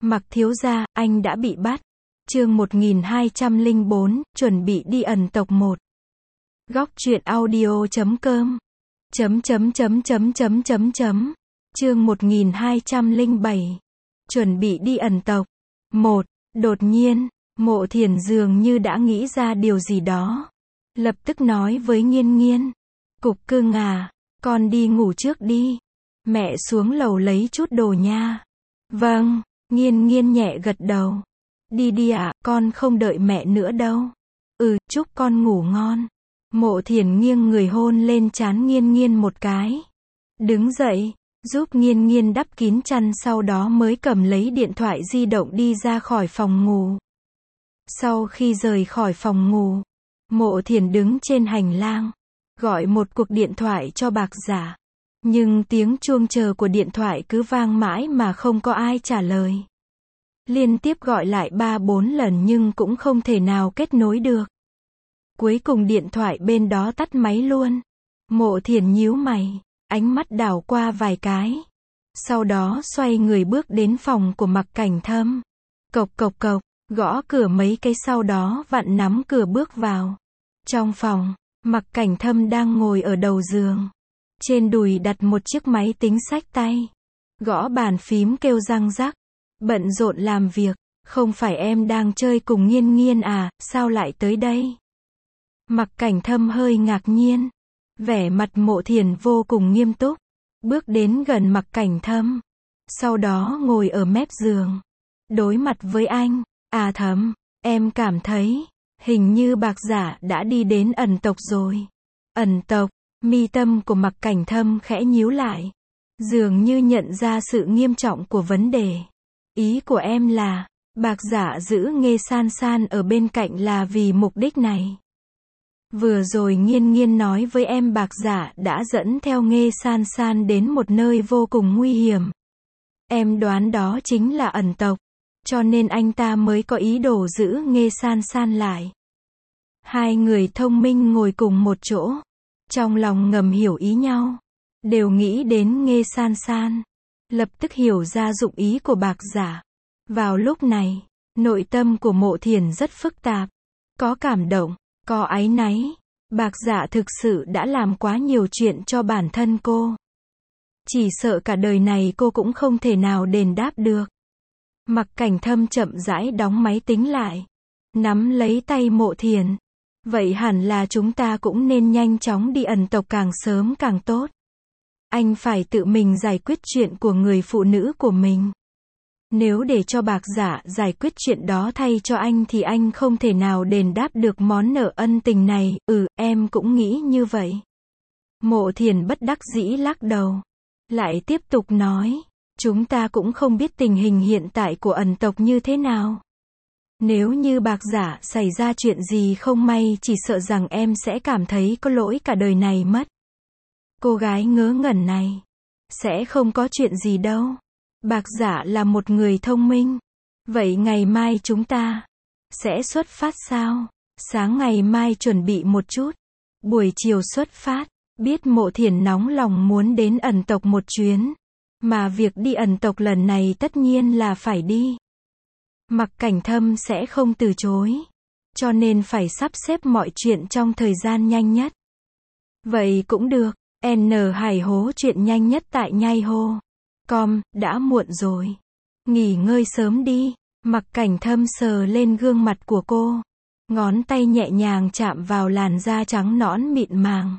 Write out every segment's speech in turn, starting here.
Mặc thiếu gia, anh đã bị bắt. Chương 1204, chuẩn bị đi ẩn tộc 1. Góc truyện audio.com. Chương 1207. Chuẩn bị đi ẩn tộc 1. Đột nhiên, Mộ Thiển dường như đã nghĩ ra điều gì đó. Lập tức nói với Nghiên Nghiên. Cục cưng à, con đi ngủ trước đi. Mẹ xuống lầu lấy chút đồ nha. Vâng, Nghiên Nghiên nhẹ gật đầu. Đi đi ạ, con không đợi mẹ nữa đâu. Chúc con ngủ ngon. Mộ Thiển nghiêng người hôn lên trán Nghiên Nghiên một cái. Đứng dậy, giúp Nghiên Nghiên đắp kín chăn, sau đó mới cầm lấy điện thoại di động đi ra khỏi phòng ngủ. Sau khi rời khỏi phòng ngủ, Mộ Thiển đứng trên hành lang, gọi một cuộc điện thoại cho Bạc Giả. Nhưng tiếng chuông chờ của điện thoại cứ vang mãi mà không có ai trả lời. Liên tiếp gọi lại 3-4 lần nhưng cũng không thể nào kết nối được. Cuối cùng điện thoại bên đó tắt máy luôn. Mộ Thiển nhíu mày, ánh mắt đảo qua vài cái. Sau đó xoay người bước đến phòng của Mặc Cảnh Thâm. Cộc cộc cộc, gõ cửa mấy cái, sau đó vặn nắm cửa bước vào. Trong phòng, Mặc Cảnh Thâm đang ngồi ở đầu giường. Trên đùi đặt một chiếc máy tính xách tay. Gõ bàn phím kêu răng rắc. Bận rộn làm việc. Không phải em đang chơi cùng Nghiên Nghiên à, sao lại tới đây? Mặc Cảnh Thâm hơi ngạc nhiên. Vẻ mặt Mộ Thiển vô cùng nghiêm túc. Bước đến gần Mặc Cảnh Thâm. Sau đó ngồi ở mép giường. Đối mặt với anh. À Thâm, em cảm thấy, hình như Bạc Giả đã đi đến ẩn tộc rồi. Ẩn tộc, mi tâm của Mặc Cảnh Thâm khẽ nhíu lại. Dường như nhận ra sự nghiêm trọng của vấn đề. Ý của em là, Bạc Giả giữ Nghê San San ở bên cạnh là vì mục đích này. Vừa rồi Nghiên Nghiên nói với em Bạc Giả đã dẫn theo Nghê San San đến một nơi vô cùng nguy hiểm. Em đoán đó chính là ẩn tộc, cho nên anh ta mới có ý đồ giữ Nghê San San lại. Hai người thông minh ngồi cùng một chỗ, trong lòng ngầm hiểu ý nhau, đều nghĩ đến Nghê San San, lập tức hiểu ra dụng ý của Bạc Giả. Vào lúc này, nội tâm của Mộ Thiển rất phức tạp, có cảm động, có áy náy. Bạc Giả thực sự đã làm quá nhiều chuyện cho bản thân cô. Chỉ sợ cả đời này cô cũng không thể nào đền đáp được. Mặc Cảnh Thâm chậm rãi đóng máy tính lại, nắm lấy tay Mộ Thiển. Vậy hẳn là chúng ta cũng nên nhanh chóng đi ẩn tộc, càng sớm càng tốt. Anh phải tự mình giải quyết chuyện của người phụ nữ của mình. Nếu để cho Bạc Giả giải quyết chuyện đó thay cho anh thì anh không thể nào đền đáp được món nợ ân tình này. Em cũng nghĩ như vậy. Mộ Thiển bất đắc dĩ lắc đầu. Lại tiếp tục nói. Chúng ta cũng không biết tình hình hiện tại của ẩn tộc như thế nào. Nếu như Bạc Giả xảy ra chuyện gì không may, chỉ sợ rằng em sẽ cảm thấy có lỗi cả đời này mất. Cô gái ngớ ngẩn này. Sẽ không có chuyện gì đâu. Bạc Giả là một người thông minh. Vậy ngày mai chúng ta sẽ xuất phát sao? Sáng ngày mai chuẩn bị một chút. Buổi chiều xuất phát. Biết Mộ Thiển nóng lòng muốn đến ẩn tộc một chuyến. Mà việc đi ẩn tộc lần này tất nhiên là phải đi. Mặc Cảnh Thâm sẽ không từ chối. Cho nên phải sắp xếp mọi chuyện trong thời gian nhanh nhất. Vậy cũng được. N Hải hố chuyện nhanh nhất tại Nhai Hô. Đã muộn rồi. Nghỉ ngơi sớm đi. Mặc Cảnh Thâm sờ lên gương mặt của cô. Ngón tay nhẹ nhàng chạm vào làn da trắng nõn mịn màng.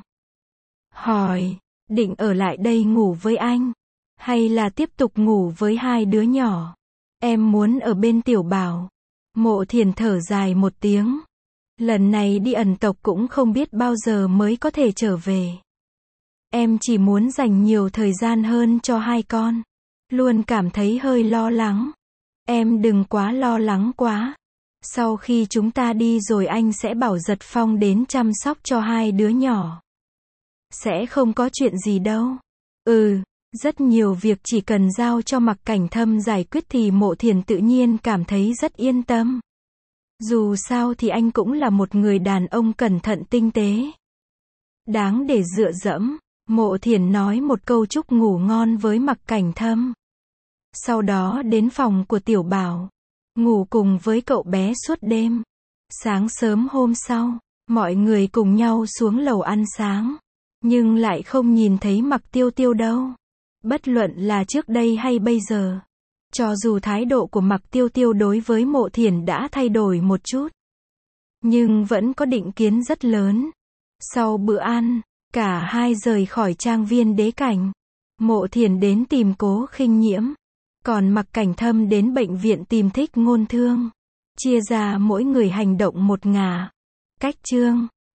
Hỏi, định ở lại đây ngủ với anh? Hay là tiếp tục ngủ với hai đứa nhỏ? Em muốn ở bên Tiểu Bảo. Mộ Thiển thở dài một tiếng. Lần này đi ẩn tộc cũng không biết bao giờ mới có thể trở về. Em chỉ muốn dành nhiều thời gian hơn cho hai con. Luôn cảm thấy hơi lo lắng. Em đừng quá lo lắng quá. Sau khi chúng ta đi rồi anh sẽ bảo Giật Phong đến chăm sóc cho hai đứa nhỏ. Sẽ không có chuyện gì đâu. Rất nhiều việc chỉ cần giao cho Mặc Cảnh Thâm giải quyết thì Mộ Thiển tự nhiên cảm thấy rất yên tâm. Dù sao thì anh cũng là một người đàn ông cẩn thận tinh tế. Đáng để dựa dẫm. Mộ Thiển nói một câu chúc ngủ ngon với Mặc Cảnh Thâm. Sau đó đến phòng của Tiểu Bảo, ngủ cùng với cậu bé suốt đêm. Sáng sớm hôm sau, mọi người cùng nhau xuống lầu ăn sáng, nhưng lại không nhìn thấy Mạc Tiêu Tiêu đâu. Bất luận là trước đây hay bây giờ, cho dù thái độ của Mạc Tiêu Tiêu đối với Mộ Thiển đã thay đổi một chút, nhưng vẫn có định kiến rất lớn. Sau bữa ăn, cả hai rời khỏi trang viên Đế Cảnh. Mộ Thiển đến tìm Cố Khinh Nhiễm, còn Mạc Cảnh Thâm đến bệnh viện tìm Thích Ngôn Thương. Chia ra mỗi người hành động một ngả. Cách chương